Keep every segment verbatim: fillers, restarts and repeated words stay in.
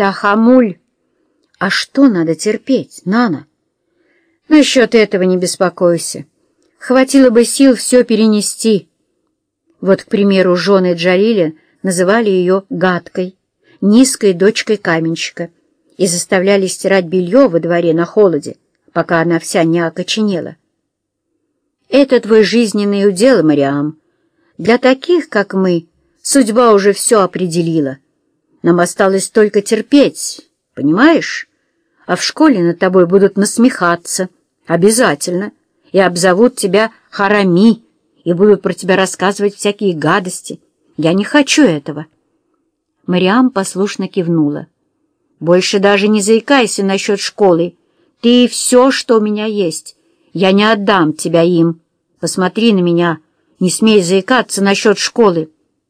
Тахамуль. А что надо терпеть, Нана? Насчет этого не беспокойся. Хватило бы сил все перенести. Вот, к примеру, жены Джалиля называли ее гадкой, низкой дочкой каменщика и заставляли стирать белье во дворе на холоде, пока она вся не окоченела. Это твой жизненный удел, Мариам. Для таких, как мы, судьба уже все определила. Нам осталось только терпеть, понимаешь? А в школе над тобой будут насмехаться, обязательно, и обзовут тебя Харами, и будут про тебя рассказывать всякие гадости. Я не хочу этого. Мариам послушно кивнула. Больше даже не заикайся насчет школы. Ты все, что у меня есть. Я не отдам тебя им. Посмотри на меня. Не смей заикаться насчет школы.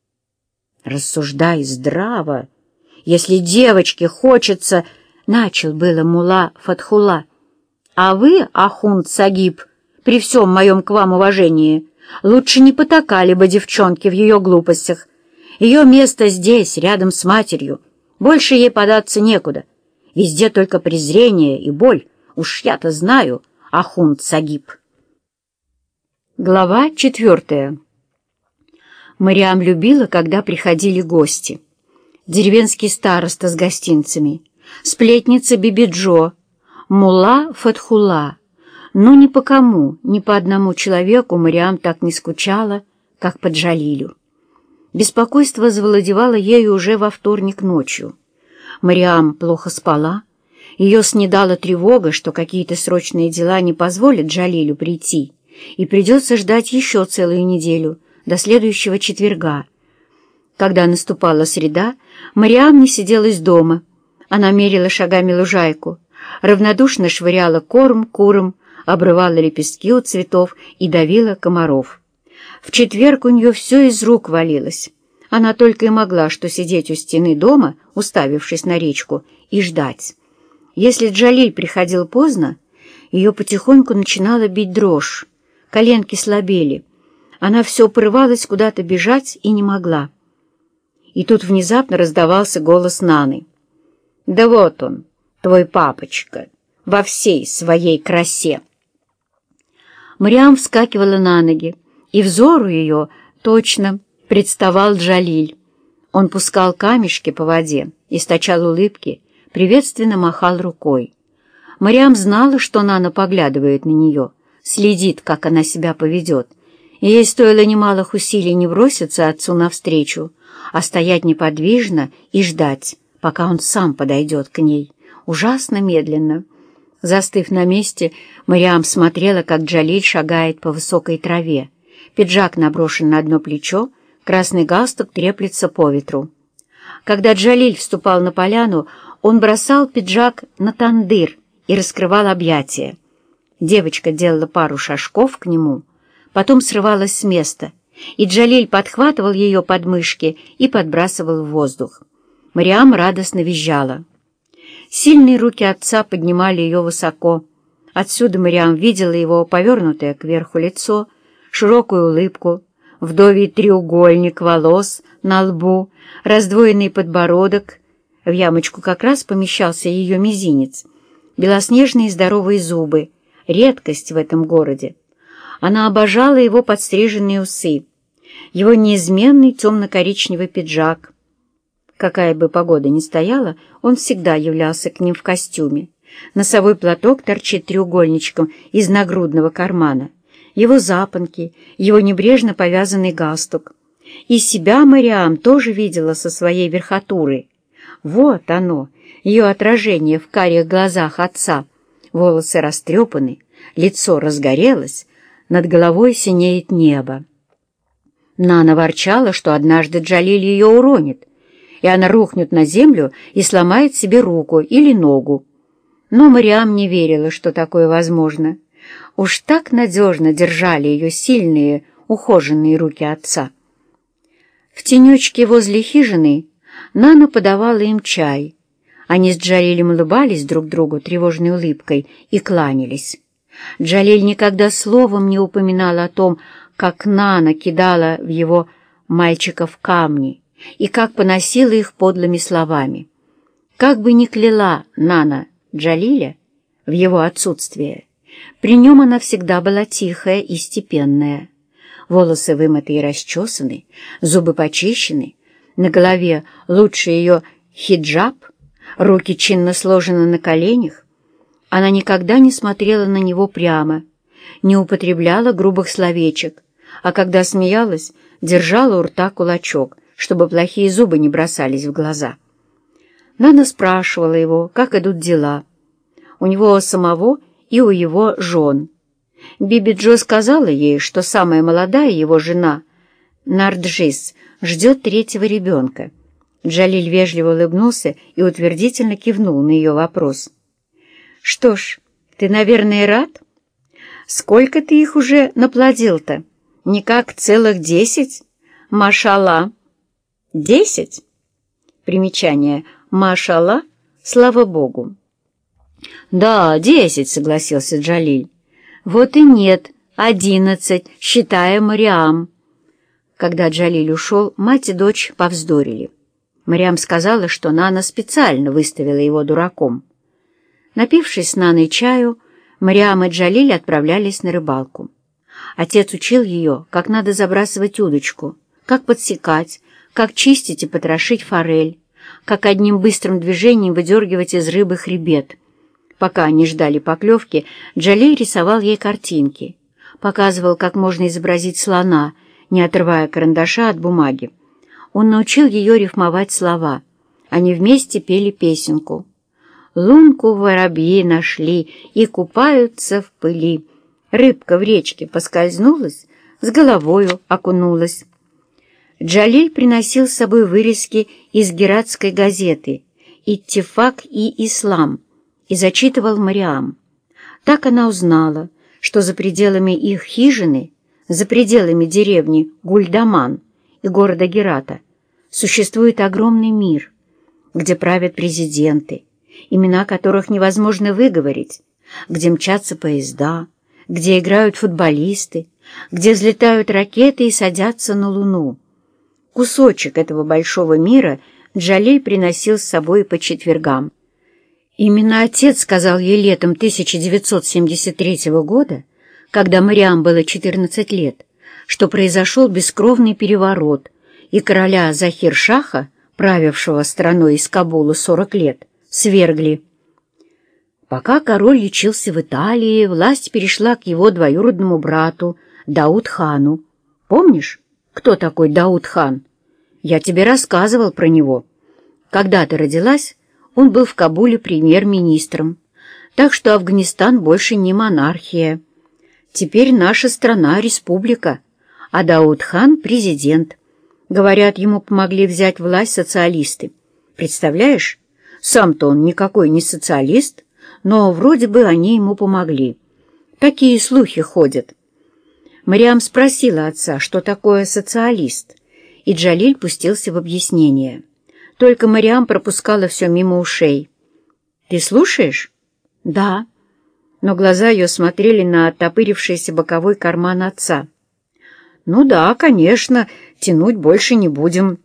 Рассуждай здраво. Если девочке хочется... Начал было мулла Фатхулла. А вы, Ахунд Сагиб, при всем моем к вам уважении, лучше не потакали бы девчонке в ее глупостях. Ее место здесь, рядом с матерью. Больше ей податься некуда. Везде только презрение и боль. Уж я-то знаю, Ахунд Сагиб. Глава четвертая. Мариам любила, когда приходили гости. Деревенский староста с гостинцами, сплетница Бибиджо, мулла Фатхулла. Но ни по кому, ни по одному человеку Мариам так не скучала, как по Джалилю. Беспокойство завладевало ею уже во вторник ночью. Мариам плохо спала, ее снедала тревога, что какие-то срочные дела не позволят Джалилю прийти, и придется ждать еще целую неделю, до следующего четверга. Когда наступала среда, Мариам не сиделась дома. Она мерила шагами лужайку, равнодушно швыряла корм курам, обрывала лепестки у цветов и давила комаров. В четверг у нее все из рук валилось. Она только и могла что сидеть у стены дома, уставившись на речку, и ждать. Если Джалиль приходил поздно, ее потихоньку начинала бить дрожь, коленки слабели. Она все порывалась куда-то бежать и не могла. И тут внезапно раздавался голос Наны. «Да вот он, твой папочка, во всей своей красе!» Мариам вскакивала на ноги, и взору ее точно представал Джалиль. Он пускал камешки по воде, источал улыбки, приветственно махал рукой. Мариам знала, что Нана поглядывает на нее, следит, как она себя поведет, и ей стоило немалых усилий не броситься отцу навстречу, а стоять неподвижно и ждать, пока он сам подойдет к ней, ужасно медленно. Застыв на месте, Мариам смотрела, как Джалиль шагает по высокой траве. Пиджак наброшен на одно плечо, красный галстук треплется по ветру. Когда Джалиль вступал на поляну, он бросал пиджак на тандыр и раскрывал объятия. Девочка делала пару шажков к нему, потом срывалась с места, и Джалиль подхватывал ее подмышки и подбрасывал в воздух. Мариам радостно визжала. Сильные руки отца поднимали ее высоко. Отсюда Мариам видела его повернутое кверху лицо, широкую улыбку, вдовий треугольник волос на лбу, раздвоенный подбородок. В ямочку как раз помещался ее мизинец. Белоснежные здоровые зубы — редкость в этом городе. Она обожала его подстриженные усы, его неизменный темно-коричневый пиджак. Какая бы погода ни стояла, он всегда являлся к ним в костюме. Носовой платок торчит треугольничком из нагрудного кармана, его запонки, его небрежно повязанный галстук. И себя Мариам тоже видела со своей верхотуры. Вот оно, ее отражение в карих глазах отца. Волосы растрепаны, лицо разгорелось, над головой синеет небо. Нана ворчала, что однажды Джалиль ее уронит, и она рухнет на землю и сломает себе руку или ногу. Но Мариам не верила, что такое возможно. Уж так надежно держали ее сильные, ухоженные руки отца. В тенечке возле хижины Нана подавала им чай. Они с Джалилем улыбались друг другу тревожной улыбкой и кланялись. Джалиль никогда словом не упоминал о том, как Нана кидала в его мальчиков камни и как поносила их подлыми словами. Как бы ни кляла Нана Джалиля в его отсутствие, при нем она всегда была тихая и степенная. Волосы вымыты и расчесаны, зубы почищены, на голове лучше ее хиджаб, руки чинно сложены на коленях. Она никогда не смотрела на него прямо, не употребляла грубых словечек, а когда смеялась, держала у рта кулачок, чтобы плохие зубы не бросались в глаза. Нана спрашивала его, как идут дела. У него самого и у его жен. Биби Джо сказала ей, что самая молодая его жена, Нарджис, ждет третьего ребенка. Джалиль вежливо улыбнулся и утвердительно кивнул на ее вопрос. «Что ж, ты, наверное, рад? Сколько ты их уже наплодил-то? Никак целых десять? Машалла!» «Десять?» Примечание. «Машалла, слава Богу». «Да, десять», — согласился Джалиль. «Вот и нет, одиннадцать, считая Мариам». Когда Джалиль ушел, мать и дочь повздорили. Мариам сказала, что Нана специально выставила его дураком. Напившись с Наной чаю, Мариам и Джалиль отправлялись на рыбалку. Отец учил ее, как надо забрасывать удочку, как подсекать, как чистить и потрошить форель, как одним быстрым движением выдергивать из рыбы хребет. Пока они ждали поклевки, Джалиль рисовал ей картинки, показывал, как можно изобразить слона, не отрывая карандаша от бумаги. Он научил ее рифмовать слова. Они вместе пели песенку. «Лунку воробьи нашли и купаются в пыли. Рыбка в речке поскользнулась, с головою окунулась». Джалиль приносил с собой вырезки из гератской газеты «Иттифак и Ислам» и зачитывал Мариам. Так она узнала, что за пределами их хижины, за пределами деревни Гульдаман и города Герата, существует огромный мир, где правят президенты, имена которых невозможно выговорить, где мчатся поезда, где играют футболисты, где взлетают ракеты и садятся на Луну. Кусочек этого большого мира Джалиль приносил с собой по четвергам. Именно отец сказал ей летом тысяча девятьсот семьдесят третьего года, когда Мариам было четырнадцать лет, что произошел бескровный переворот, и короля Захир-Шаха, правившего страной из Кабула сорок лет, свергли. Пока король лечился в Италии, власть перешла к его двоюродному брату Дауд-хану. Помнишь, кто такой Дауд-хан? Я тебе рассказывал про него. Когда ты родилась, он был в Кабуле премьер-министром, так что Афганистан больше не монархия. Теперь наша страна — республика, а Дауд-хан — президент. Говорят, ему помогли взять власть социалисты. Представляешь, сам-то он никакой не социалист, но вроде бы они ему помогли. Такие слухи ходят. Мариам спросила отца, что такое социалист, и Джалиль пустился в объяснение. Только Мариам пропускала все мимо ушей. «Ты слушаешь?» «Да». Но глаза ее смотрели на оттопырившийся боковой карман отца. «Ну да, конечно, тянуть больше не будем».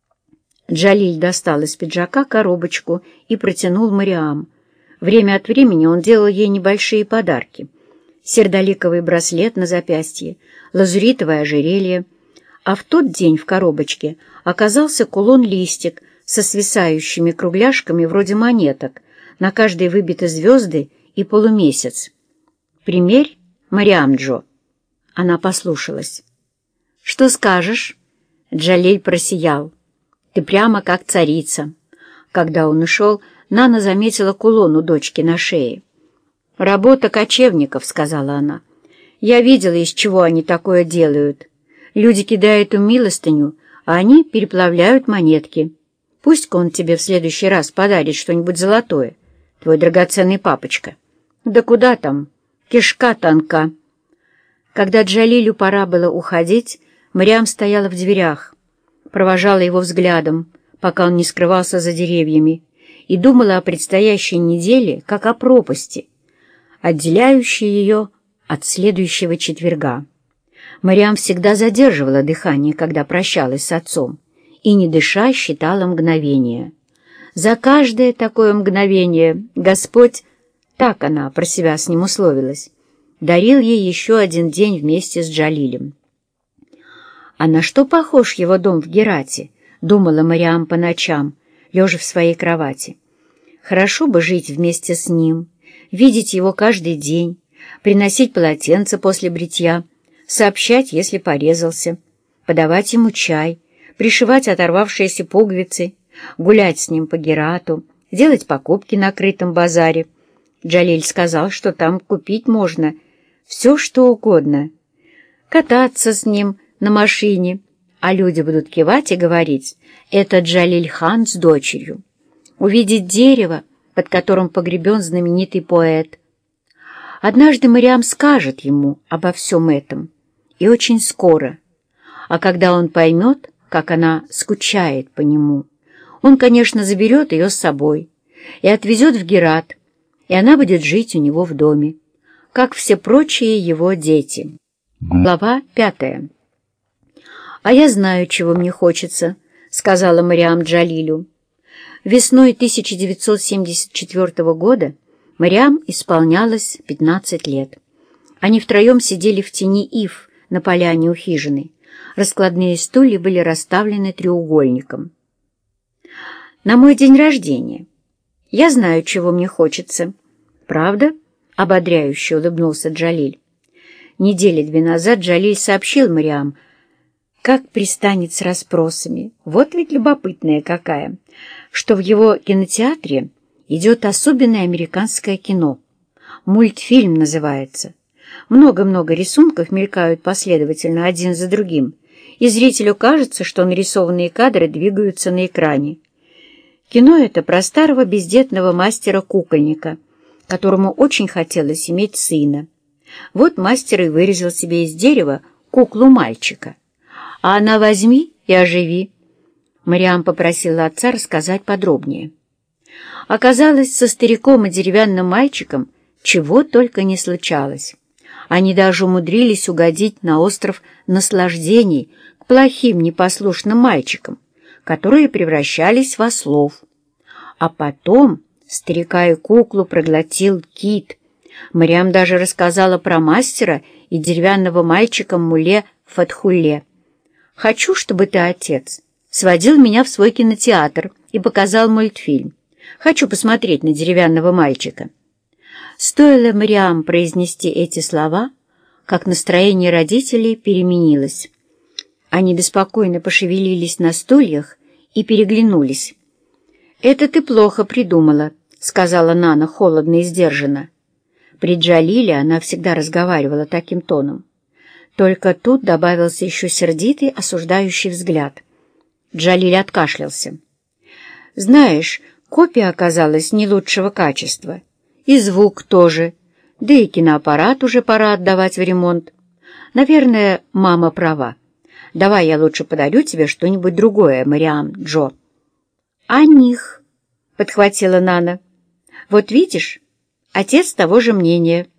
Джалиль достал из пиджака коробочку и протянул Мариам. Время от времени он делал ей небольшие подарки. Сердоликовый браслет на запястье, лазуритовое ожерелье. А в тот день в коробочке оказался кулон-листик со свисающими кругляшками вроде монеток, на каждой выбиты звезды и полумесяц. «Примерь, Мариам Джо». Она послушалась. «Что скажешь?» Джалиль просиял. «Ты прямо как царица». Когда он ушел, Нана заметила кулон у дочки на шее. «Работа кочевников», — сказала она. «Я видела, из чего они такое делают. Люди кидают им милостыню, а они переплавляют монетки. Пусть-ка он тебе в следующий раз подарит что-нибудь золотое, твой драгоценный папочка». «Да куда там? Кишка тонка». Когда Джалилю пора было уходить, Мариам стояла в дверях, провожала его взглядом, пока он не скрывался за деревьями, и думала о предстоящей неделе, как о пропасти, отделяющей ее от следующего четверга. Мариам всегда задерживала дыхание, когда прощалась с отцом, и, не дыша, считала мгновения. За каждое такое мгновение Господь, так она про себя с ним условилась, дарил ей еще один день вместе с Джалилем. «А на что похож его дом в Герате?» — думала Мариам по ночам, лежа в своей кровати. «Хорошо бы жить вместе с ним, видеть его каждый день, приносить полотенце после бритья, сообщать, если порезался, подавать ему чай, пришивать оторвавшиеся пуговицы, гулять с ним по Герату, делать покупки на крытом базаре. Джалиль сказал, что там купить можно все, что угодно. Кататься с ним на машине, а люди будут кивать и говорить: «Это Джалиль-хан с дочерью». Увидеть дерево, под которым погребен знаменитый поэт. Однажды Мариам скажет ему обо всем этом, и очень скоро. А когда он поймет, как она скучает по нему, он, конечно, заберет ее с собой и отвезет в Герат, и она будет жить у него в доме, как все прочие его дети. Глава пятая. «А я знаю, чего мне хочется», — сказала Мариам Джалилю. Весной тысяча девятьсот семьдесят четвёртого года Мариам исполнялось пятнадцать лет. Они втроем сидели в тени ив на поляне у хижины. Раскладные стулья были расставлены треугольником. «На мой день рождения. Я знаю, чего мне хочется». «Правда?» — ободряюще улыбнулся Джалиль. Недели две назад Джалиль сообщил Мариам, как пристанет с расспросами, вот ведь любопытная какая, что в его кинотеатре идет особенное американское кино. Мультфильм называется. Много-много рисунков мелькают последовательно один за другим, и зрителю кажется, что нарисованные кадры двигаются на экране. Кино это про старого бездетного мастера-кукольника, которому очень хотелось иметь сына. Вот мастер и вырезал себе из дерева куклу-мальчика. А она возьми и оживи. Мариам попросила отца рассказать подробнее. Оказалось, со стариком и деревянным мальчиком чего только не случалось. Они даже умудрились угодить на остров наслаждений к плохим непослушным мальчикам, которые превращались в ослов. А потом старика и куклу проглотил кит. Мариам даже рассказала про мастера и деревянного мальчика Муле Фатхулле. «Хочу, чтобы ты, отец, сводил меня в свой кинотеатр и показал мультфильм. Хочу посмотреть на деревянного мальчика». Стоило Мариам произнести эти слова, как настроение родителей переменилось. Они беспокойно пошевелились на стульях и переглянулись. «Это ты плохо придумала», — сказала Нана холодно и сдержанно. При Джалиле она всегда разговаривала таким тоном. Только тут добавился еще сердитый, осуждающий взгляд. Джалиль откашлялся. «Знаешь, копия оказалась не лучшего качества. И звук тоже. Да и киноаппарат уже пора отдавать в ремонт. Наверное, мама права. Давай я лучше подарю тебе что-нибудь другое, Мариам Джо». «А них?» — подхватила Нана. «Вот видишь, отец того же мнения».